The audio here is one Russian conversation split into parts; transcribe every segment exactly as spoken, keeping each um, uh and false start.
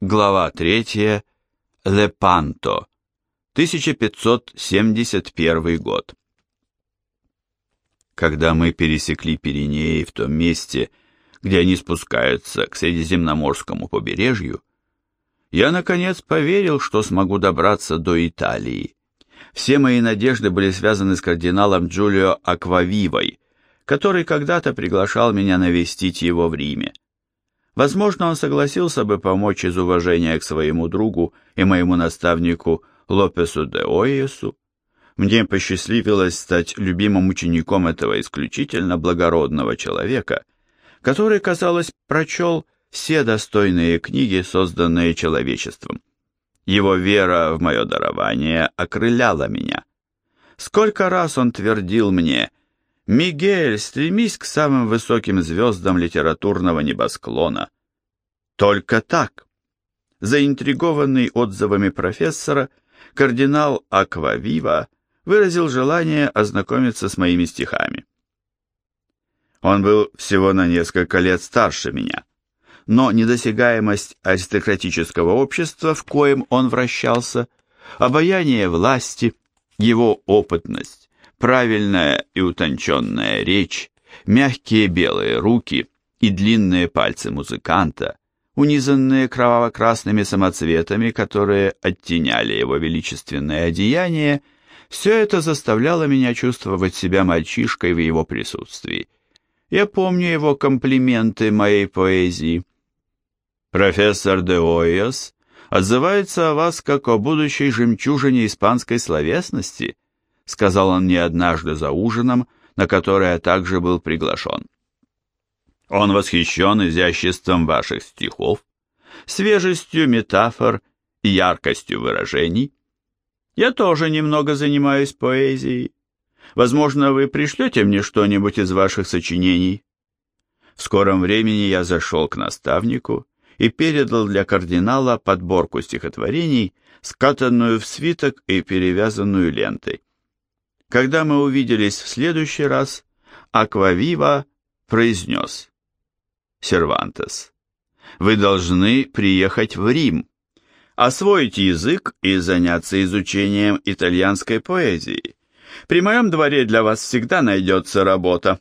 Глава третья. Лепанто. тысяча пятьсот семьдесят первый год. Когда мы пересекли Пиренеи в том месте, где они спускаются к Средиземноморскому побережью, я наконец поверил, что смогу добраться до Италии. Все мои надежды были связаны с кардиналом Джулио Аквавивой, который когда-то приглашал меня навестить его в Риме. Возможно, он согласился бы помочь из уважения к своему другу и моему наставнику Лопесу де Ойесу. Мне посчастливилось стать любимым учеником этого исключительно благородного человека, который, казалось, прочел все достойные книги, созданные человечеством. Его вера в мое дарование окрыляла меня. Сколько раз он твердил мне: «Мигель, стремись к самым высоким звездам литературного небосклона». Только так. Заинтригованный отзывами профессора, кардинал Аквавива выразил желание ознакомиться с моими стихами. Он был всего на несколько лет старше меня, но недосягаемость аристократического общества, в коем он вращался, обаяние власти, его опытность, правильная и утонченная речь, мягкие белые руки и длинные пальцы музыканта, унизанные кроваво-красными самоцветами, которые оттеняли его величественное одеяние, все это заставляло меня чувствовать себя мальчишкой в его присутствии. Я помню его комплименты моей поэзии. «Профессор де Ойос отзывается о вас как о будущей жемчужине испанской словесности», сказал он мне однажды за ужином, на который я также был приглашен. Он восхищен изяществом ваших стихов, свежестью метафор и яркостью выражений. Я тоже немного занимаюсь поэзией. Возможно, вы пришлете мне что-нибудь из ваших сочинений. В скором времени я зашел к наставнику и передал для кардинала подборку стихотворений, скатанную в свиток и перевязанную лентой. Когда мы увиделись в следующий раз, Аквавива произнес: «Сервантес, вы должны приехать в Рим, освоить язык и заняться изучением итальянской поэзии. При моем дворе для вас всегда найдется работа».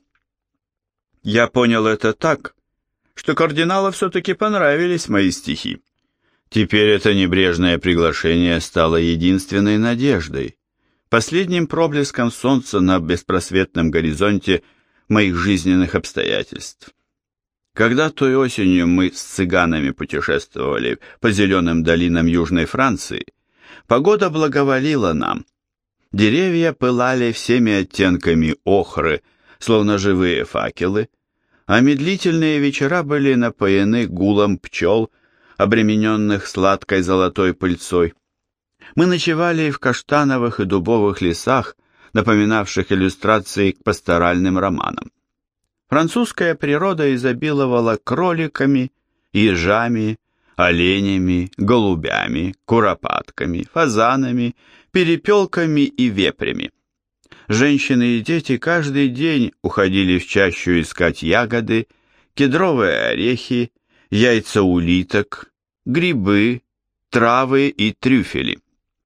Я понял это так, что кардиналу все-таки понравились мои стихи. Теперь это небрежное приглашение стало единственной надеждой, последним проблеском солнца на беспросветном горизонте моих жизненных обстоятельств. Когда той осенью мы с цыганами путешествовали по зеленым долинам Южной Франции, погода благоволила нам. Деревья пылали всеми оттенками охры, словно живые факелы, а медлительные вечера были напоены гулом пчел, обремененных сладкой золотой пыльцой. Мы ночевали в каштановых и дубовых лесах, напоминавших иллюстрации к пасторальным романам. Французская природа изобиловала кроликами, ежами, оленями, голубями, куропатками, фазанами, перепелками и вепрями. Женщины и дети каждый день уходили в чащу искать ягоды, кедровые орехи, яйца улиток, грибы, травы и трюфели.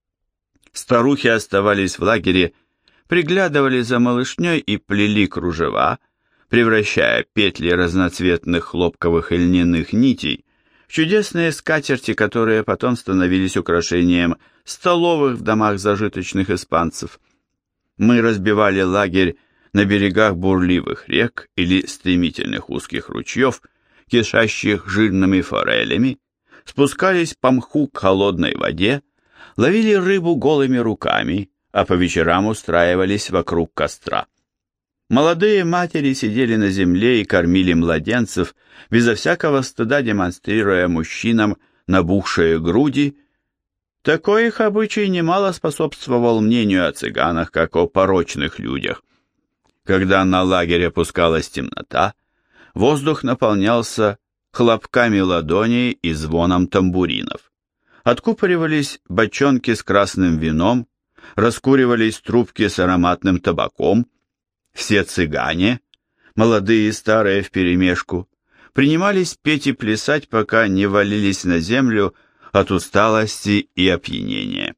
Старухи оставались в лагере, приглядывали за малышней и плели кружева, превращая петли разноцветных хлопковых и льняных нитей в чудесные скатерти, которые потом становились украшением столовых в домах зажиточных испанцев. Мы разбивали лагерь на берегах бурливых рек или стремительных узких ручьев, кишащих жирными форелями, спускались по мху к холодной воде, ловили рыбу голыми руками, а по вечерам устраивались вокруг костра. Молодые матери сидели на земле и кормили младенцев, безо всякого стыда демонстрируя мужчинам набухшие груди. Такой их обычай немало способствовал мнению о цыганах, как о порочных людях. Когда на лагерь опускалась темнота, воздух наполнялся хлопками ладоней и звоном тамбуринов. Откупоривались бочонки с красным вином, раскуривались трубки с ароматным табаком. Все цыгане, молодые и старые вперемешку, принимались петь и плясать, пока не валились на землю от усталости и опьянения.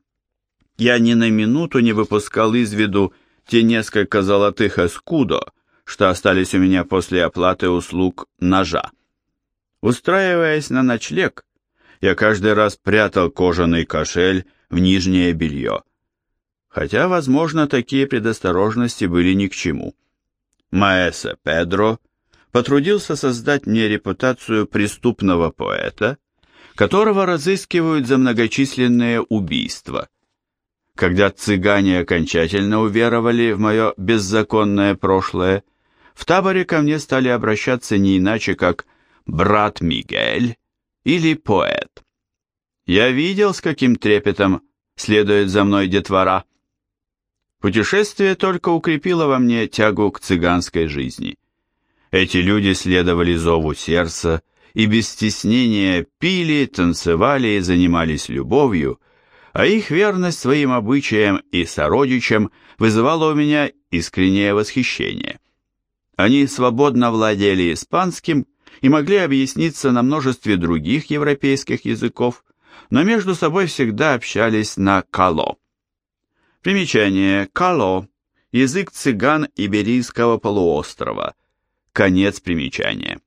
Я ни на минуту не выпускал из виду те несколько золотых эскудо, что остались у меня после оплаты услуг ножа. Устраиваясь на ночлег, я каждый раз прятал кожаный кошель в нижнее белье. Хотя, возможно, такие предосторожности были ни к чему. Маэсо Педро потрудился создать мне репутацию преступного поэта, которого разыскивают за многочисленные убийства. Когда цыгане окончательно уверовали в мое беззаконное прошлое, в таборе ко мне стали обращаться не иначе, как «брат Мигель» или «поэт». Я видел, с каким трепетом следует за мной детвора. Путешествие только укрепило во мне тягу к цыганской жизни. Эти люди следовали зову сердца и без стеснения пили, танцевали и занимались любовью, а их верность своим обычаям и сородичам вызывала у меня искреннее восхищение. Они свободно владели испанским и могли объясниться на множестве других европейских языков, но между собой всегда общались на кало. Примечание: кало – язык цыган Иберийского полуострова. Конец примечания.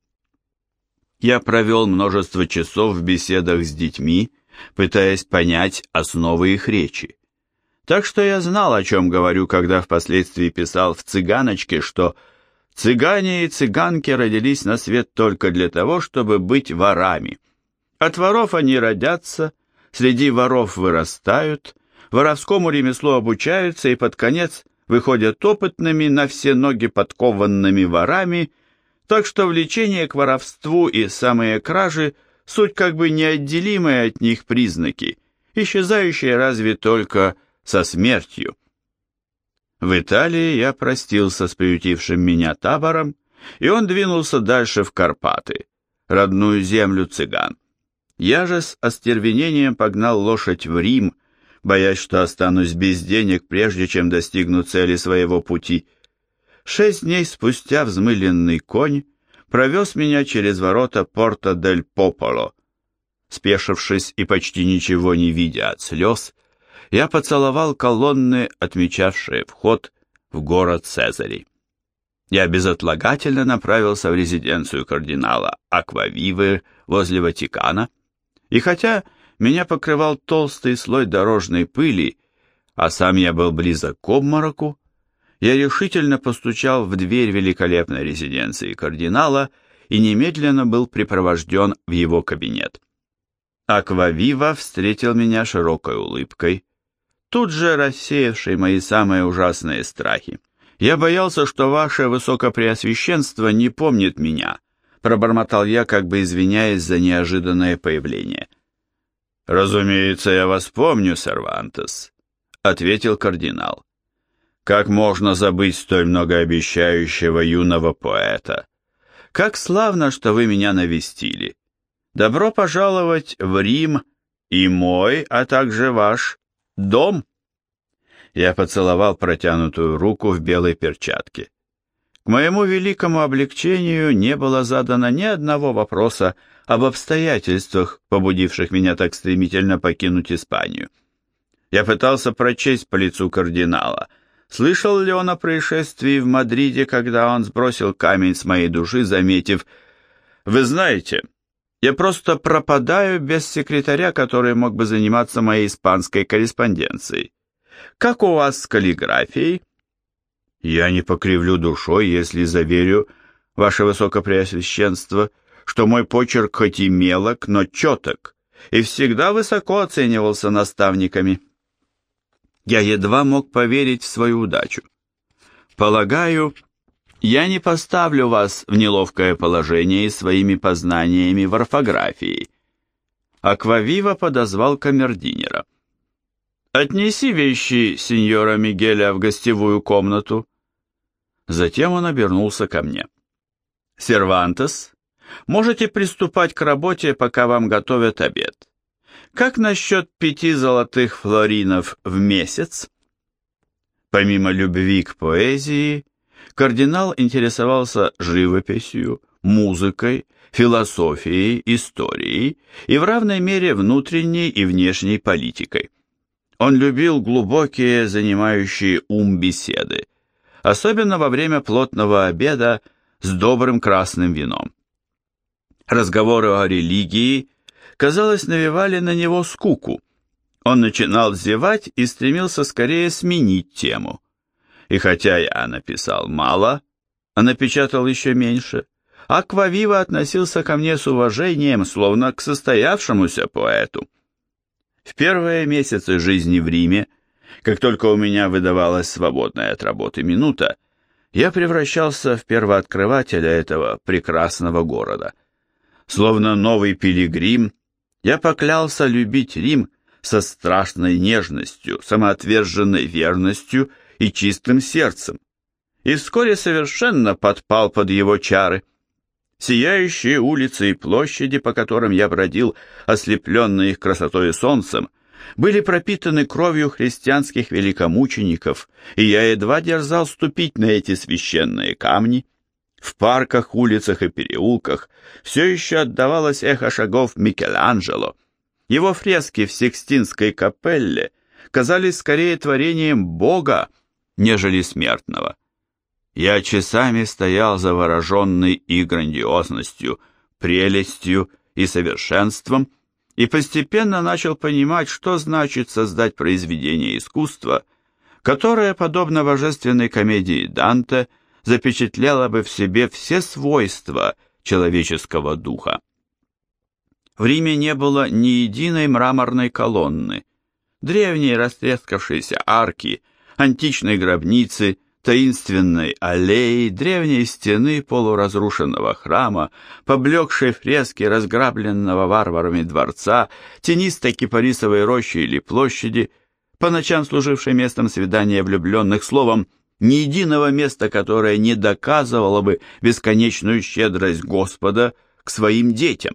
Я провел множество часов в беседах с детьми, пытаясь понять основы их речи. Так что я знал, о чем говорю, когда впоследствии писал в «Цыганочке», что цыгане и цыганки родились на свет только для того, чтобы быть ворами. От воров они родятся, среди воров вырастают, воровскому ремеслу обучаются и под конец выходят опытными, на все ноги подкованными ворами, так что влечение к воровству и самые кражи – суть как бы неотделимые от них признаки, исчезающие разве только со смертью. В Италии я простился с приютившим меня табором, и он двинулся дальше в Карпаты, родную землю цыган. Я же с остервенением погнал лошадь в Рим, боясь, что останусь без денег, прежде чем достигну цели своего пути. Шесть дней спустя взмыленный конь провез меня через ворота Порто-дель-Пополо. Спешившись и почти ничего не видя от слез, я поцеловал колонны, отмечавшие вход в город Цезарей. Я безотлагательно направился в резиденцию кардинала Аквавивы возле Ватикана, и хотя меня покрывал толстый слой дорожной пыли, а сам я был близок к обмороку, я решительно постучал в дверь великолепной резиденции кардинала и немедленно был припровожден в его кабинет. Аквавива встретил меня широкой улыбкой, тут же рассеявшей мои самые ужасные страхи. «Я боялся, что ваше высокопреосвященство не помнит меня», пробормотал я, как бы извиняясь за неожиданное появление. «Разумеется, я вас помню, Сервантес», — ответил кардинал. «Как можно забыть столь многообещающего юного поэта? Как славно, что вы меня навестили. Добро пожаловать в Рим и мой, а также ваш дом». Я поцеловал протянутую руку в белой перчатке. К моему великому облегчению не было задано ни одного вопроса об обстоятельствах, побудивших меня так стремительно покинуть Испанию. Я пытался прочесть по лицу кардинала, слышал ли он о происшествии в Мадриде, когда он сбросил камень с моей души, заметив: «Вы знаете, я просто пропадаю без секретаря, который мог бы заниматься моей испанской корреспонденцией. Как у вас с каллиграфией?» «Я не покривлю душой, если заверю, ваше высокопреосвященство, что мой почерк хоть и мелок, но четок, и всегда высоко оценивался наставниками». Я едва мог поверить в свою удачу. «Полагаю, я не поставлю вас в неловкое положение своими познаниями в орфографии». Аквавива подозвал камердинера. «Отнеси вещи сеньора Мигеля в гостевую комнату». Затем он обернулся ко мне. «Сервантес, можете приступать к работе, пока вам готовят обед. Как насчет пяти золотых флоринов в месяц?» Помимо любви к поэзии, кардинал интересовался живописью, музыкой философией, историей и в равной мере внутренней и внешней политикой. Он любил глубокие, занимающие ум беседы, особенно во время плотного обеда с добрым красным вином. Разговоры о религии, казалось, навевали на него скуку. Он начинал зевать и стремился скорее сменить тему. И хотя я написал мало, а напечатал еще меньше, Аквавива относился ко мне с уважением, словно к состоявшемуся поэту. В первые месяцы жизни в Риме, как только у меня выдавалась свободная от работы минута, я превращался в первооткрывателя этого прекрасного города. Словно новый пилигрим, я поклялся любить Рим со страшной нежностью, самоотверженной верностью и чистым сердцем, и вскоре совершенно подпал под его чары. Сияющие улицы и площади, по которым я бродил, ослепленные их красотой и солнцем, были пропитаны кровью христианских великомучеников, и я едва дерзал ступить на эти священные камни. В парках, улицах и переулках все еще отдавалось эхо шагов Микеланджело. Его фрески в Сикстинской капелле казались скорее творением Бога, нежели смертного. Я часами стоял завороженный и грандиозностью, прелестью и совершенством, и постепенно начал понимать, что значит создать произведение искусства, которое, подобно божественной комедии Данте, запечатлело бы в себе все свойства человеческого духа. В Риме не было ни единой мраморной колонны, древней растрескавшейся арки, античной гробницы, таинственной аллеи, древней стены полуразрушенного храма, поблекшей фрески разграбленного варварами дворца, тенистой кипарисовой рощи или площади, по ночам служившей местом свидания влюбленных, словом, ни единого места, которое не доказывало бы бесконечную щедрость Господа к своим детям.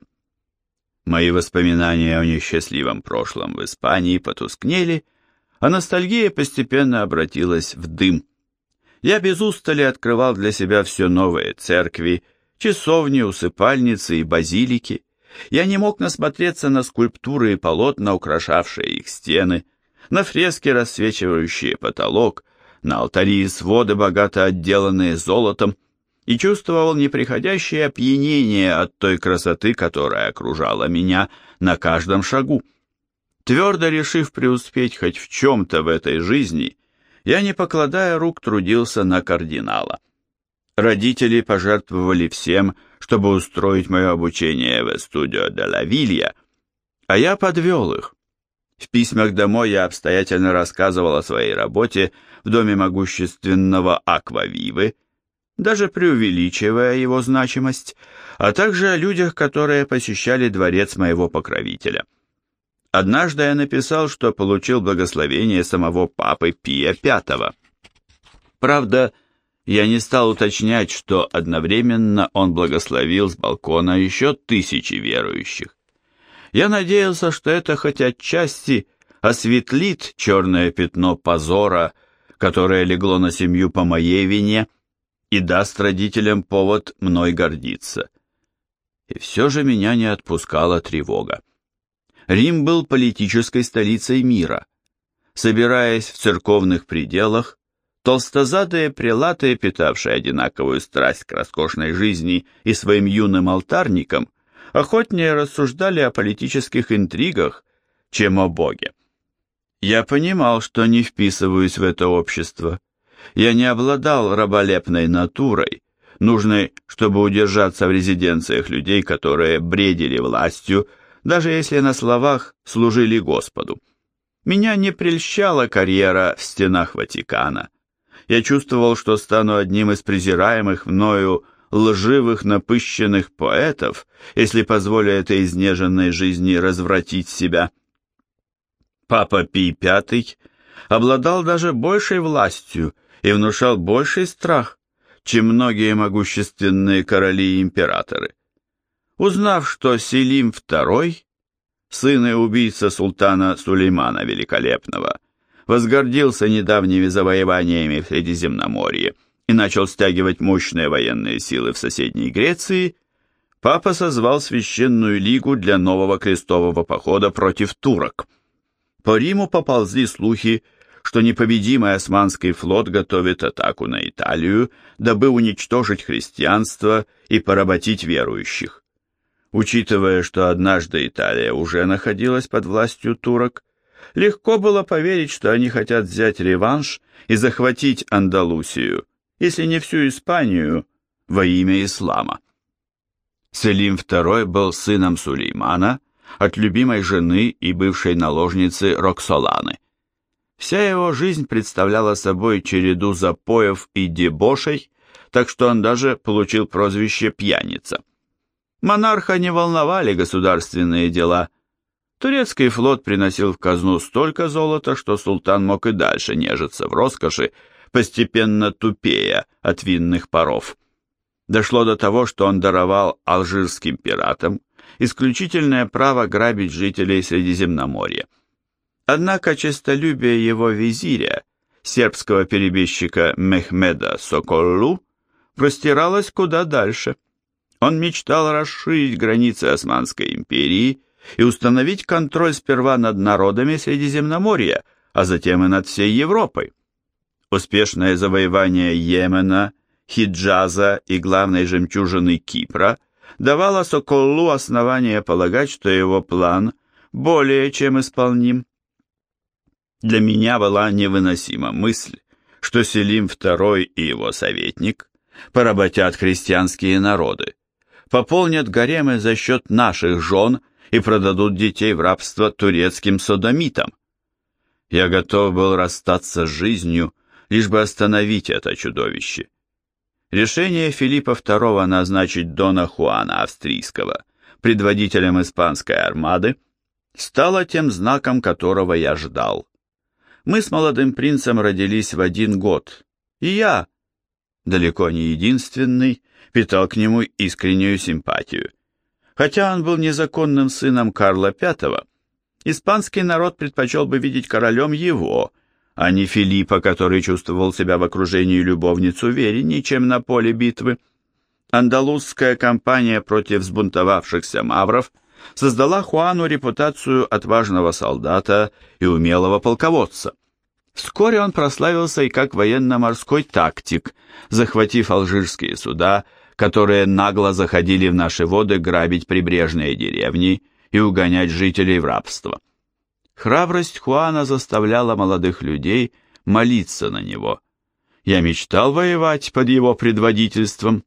Мои воспоминания о несчастливом прошлом в Испании потускнели, а ностальгия постепенно обратилась в дым. Я без устали открывал для себя все новые церкви, часовни, усыпальницы и базилики. Я не мог насмотреться на скульптуры и полотна, украшавшие их стены, на фрески, рассвечивающие потолок, на алтари и своды, богато отделанные золотом, и чувствовал неприходящее опьянение от той красоты, которая окружала меня на каждом шагу. Твердо решив преуспеть хоть в чем-то в этой жизни, я, не покладая рук, трудился на кардинала. Родители пожертвовали всем, чтобы устроить мое обучение в Эстудио де ла Вилья, а я подвел их. В письмах домой я обстоятельно рассказывал о своей работе в доме могущественного Аквавивы, даже преувеличивая его значимость, а также о людях, которые посещали дворец моего покровителя. Однажды я написал, что получил благословение самого папы Пия Пятого. Правда, я не стал уточнять, что одновременно он благословил с балкона еще тысячи верующих. Я надеялся, что это хоть отчасти осветлит черное пятно позора, которое легло на семью по моей вине, и даст родителям повод мной гордиться. И все же меня не отпускала тревога. Рим был политической столицей мира. Собираясь в церковных пределах, толстозадые прелаты, питавшие одинаковую страсть к роскошной жизни и своим юным алтарникам, охотнее рассуждали о политических интригах, чем о Боге. Я понимал, что не вписываюсь в это общество. Я не обладал раболепной натурой, нужной, чтобы удержаться в резиденциях людей, которые бредили властью, даже если на словах служили Господу. Меня не прельщала карьера в стенах Ватикана. Я чувствовал, что стану одним из презираемых мною лживых напыщенных поэтов, если позволю этой изнеженной жизни развратить себя. Папа Пий Пятый обладал даже большей властью и внушал больший страх, чем многие могущественные короли и императоры. Узнав, что Селим Второй, сын и убийца султана Сулеймана Великолепного, возгордился недавними завоеваниями в Средиземноморье и начал стягивать мощные военные силы в соседней Греции, папа созвал священную лигу для нового крестового похода против турок. По Риму поползли слухи, что непобедимый османский флот готовит атаку на Италию, дабы уничтожить христианство и поработить верующих. Учитывая, что однажды Италия уже находилась под властью турок, легко было поверить, что они хотят взять реванш и захватить Андалусию, если не всю Испанию, во имя ислама. Селим второй был сыном Сулеймана от любимой жены и бывшей наложницы Роксоланы. Вся его жизнь представляла собой череду запоев и дебошей, так что он даже получил прозвище «пьяница». Монарха не волновали государственные дела. Турецкий флот приносил в казну столько золота, что султан мог и дальше нежиться в роскоши, постепенно тупея от винных паров. Дошло до того, что он даровал алжирским пиратам исключительное право грабить жителей Средиземноморья. Однако честолюбие его визиря, сербского перебежчика Мехмеда Соколлу, простиралось куда дальше. Он мечтал расширить границы Османской империи и установить контроль сперва над народами Средиземноморья, а затем и над всей Европой. Успешное завоевание Йемена, Хиджаза и главной жемчужины Кипра давало Соколлу основание полагать, что его план более чем исполним. Для меня была невыносима мысль, что Селим второй и его советник поработят христианские народы, пополнят гаремы за счет наших жен и продадут детей в рабство турецким содомитам. Я готов был расстаться с жизнью, лишь бы остановить это чудовище. Решение Филиппа второго назначить Дона Хуана Австрийского предводителем испанской армады стало тем знаком, которого я ждал. Мы с молодым принцем родились в один год, и я, далеко не единственный, питал к нему искреннюю симпатию. Хотя он был незаконным сыном Карла пятого, испанский народ предпочел бы видеть королем его, а не Филиппа, который чувствовал себя в окружении любовниц увереннее, чем на поле битвы. Андалузская кампания против взбунтовавшихся мавров создала Хуану репутацию отважного солдата и умелого полководца. Вскоре он прославился и как военно-морской тактик, захватив алжирские суда, которые нагло заходили в наши воды грабить прибрежные деревни и угонять жителей в рабство. Храбрость Хуана заставляла молодых людей молиться на него. Я мечтал воевать под его предводительством.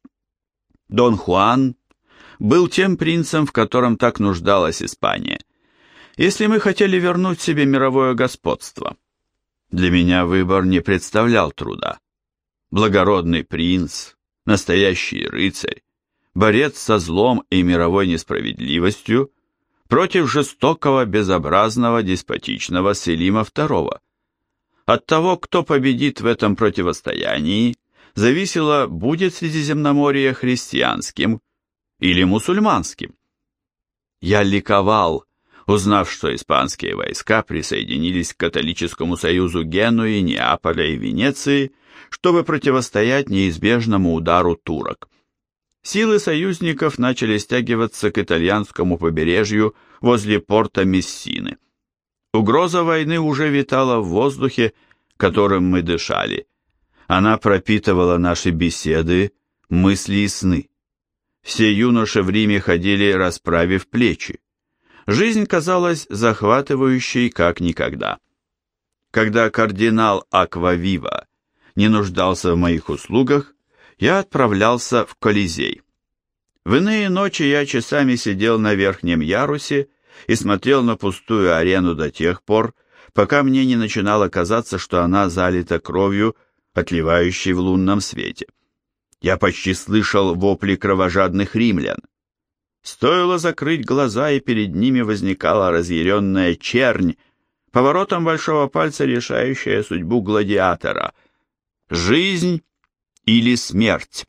Дон Хуан был тем принцем, в котором так нуждалась Испания. Если мы хотели вернуть себе мировое господство, для меня выбор не представлял труда. Благородный принц, настоящий рыцарь, борец со злом и мировой несправедливостью против жестокого, безобразного, деспотичного Селима второго. От того, кто победит в этом противостоянии, зависело, будет Средиземноморье христианским или мусульманским. Я ликовал, узнав, что испанские войска присоединились к католическому союзу Генуи, Неаполя и Венеции, чтобы противостоять неизбежному удару турок. Силы союзников начали стягиваться к итальянскому побережью возле порта Мессины. Угроза войны уже витала в воздухе, которым мы дышали. Она пропитывала наши беседы, мысли и сны. Все юноши в Риме ходили, расправив плечи. Жизнь казалась захватывающей как никогда. Когда кардинал Аквавива не нуждался в моих услугах, я отправлялся в Колизей. В иные ночи я часами сидел на верхнем ярусе и смотрел на пустую арену до тех пор, пока мне не начинало казаться, что она залита кровью, отливающей в лунном свете. Я почти слышал вопли кровожадных римлян. Стоило закрыть глаза, и перед ними возникала разъяренная чернь, поворотом большого пальца решающая судьбу гладиатора. Жизнь или смерть.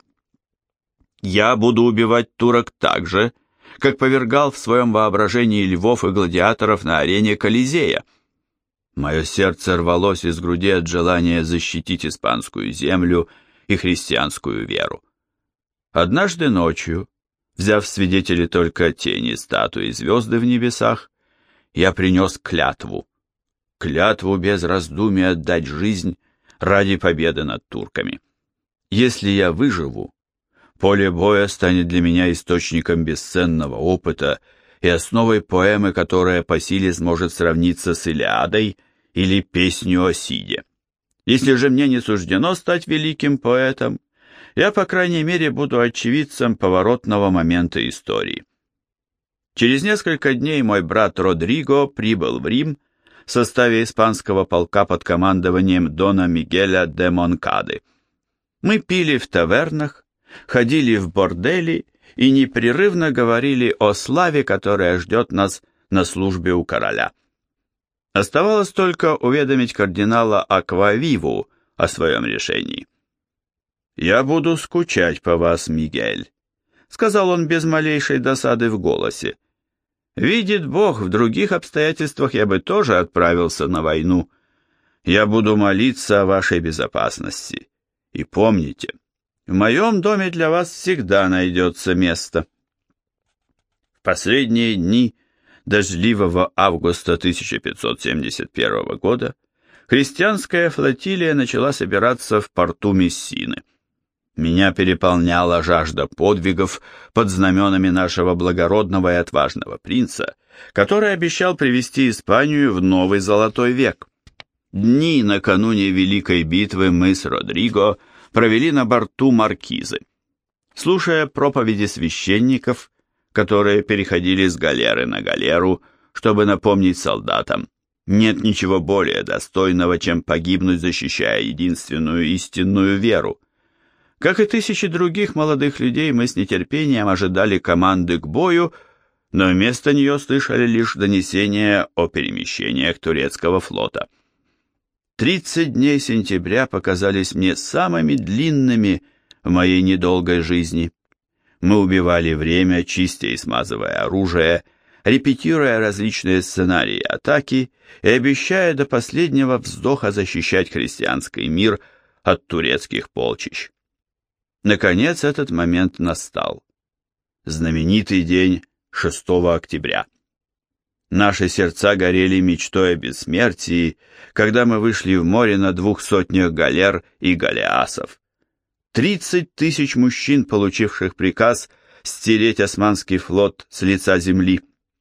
Я буду убивать турок так же, как повергал в своем воображении львов и гладиаторов на арене Колизея. Мое сердце рвалось из груди от желания защитить испанскую землю и христианскую веру. Однажды ночью, Взяв в свидетели только тени статуи звезды в небесах, я принес клятву. Клятву без раздумий отдать жизнь ради победы над турками. Если я выживу, поле боя станет для меня источником бесценного опыта и основой поэмы, которая по силе сможет сравниться с Илиадой или песнью о Сиде. Если же мне не суждено стать великим поэтом, я, по крайней мере, буду очевидцем поворотного момента истории. Через несколько дней мой брат Родриго прибыл в Рим в составе испанского полка под командованием Дона Мигеля де Монкады. Мы пили в тавернах, ходили в бордели и непрерывно говорили о славе, которая ждет нас на службе у короля. Оставалось только уведомить кардинала Аквавиву о своем решении. «Я буду скучать по вас, Мигель», — сказал он без малейшей досады в голосе. «Видит Бог, в других обстоятельствах я бы тоже отправился на войну. Я буду молиться о вашей безопасности. И помните, в моем доме для вас всегда найдется место». В последние дни дождливого августа тысяча пятьсот семьдесят первого года христианская флотилия начала собираться в порту Мессины. Меня переполняла жажда подвигов под знаменами нашего благородного и отважного принца, который обещал привести Испанию в новый золотой век. Дни накануне Великой битвы мы с Родриго провели на борту маркизы. Слушая проповеди священников, которые переходили с галеры на галеру, чтобы напомнить солдатам, нет ничего более достойного, чем погибнуть, защищая единственную истинную веру. Как и тысячи других молодых людей, мы с нетерпением ожидали команды к бою, но вместо нее слышали лишь донесения о перемещениях турецкого флота. Тридцать дней сентября показались мне самыми длинными в моей недолгой жизни. Мы убивали время, чистя и смазывая оружие, репетируя различные сценарии атаки и обещая до последнего вздоха защищать христианский мир от турецких полчищ. Наконец этот момент настал. Знаменитый день шестого октября. Наши сердца горели мечтой о бессмертии, когда мы вышли в море на двух сотнях галер и галеасов. Тридцать тысяч мужчин, получивших приказ стереть османский флот с лица земли.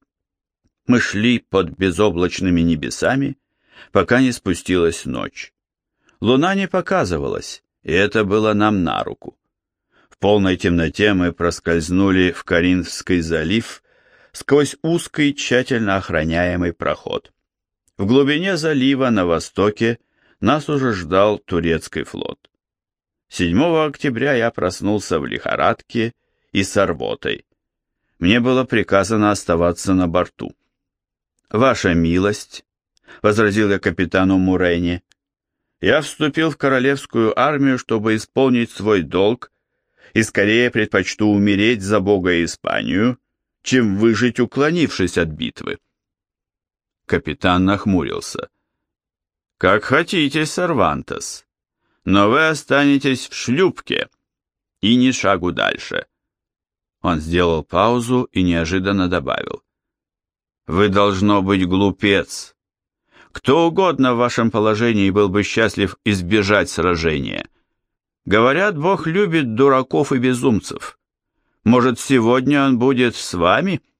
Мы шли под безоблачными небесами, пока не спустилась ночь. Луна не показывалась, и это было нам на руку. В полной темноте мы проскользнули в Коринфский залив сквозь узкий, тщательно охраняемый проход. В глубине залива на востоке нас уже ждал турецкий флот. седьмого октября я проснулся в лихорадке и с рвотой. Мне было приказано оставаться на борту. «Ваша милость», — возразил я капитану Мурене, — «я вступил в королевскую армию, чтобы исполнить свой долг, и скорее предпочту умереть за Бога и Испанию, чем выжить, уклонившись от битвы». Капитан нахмурился. «Как хотите, Сервантес, но вы останетесь в шлюпке и ни шагу дальше». Он сделал паузу и неожиданно добавил. «Вы, должно быть, глупец. Кто угодно в вашем положении был бы счастлив избежать сражения. Говорят, Бог любит дураков и безумцев. Может, сегодня он будет с вами?»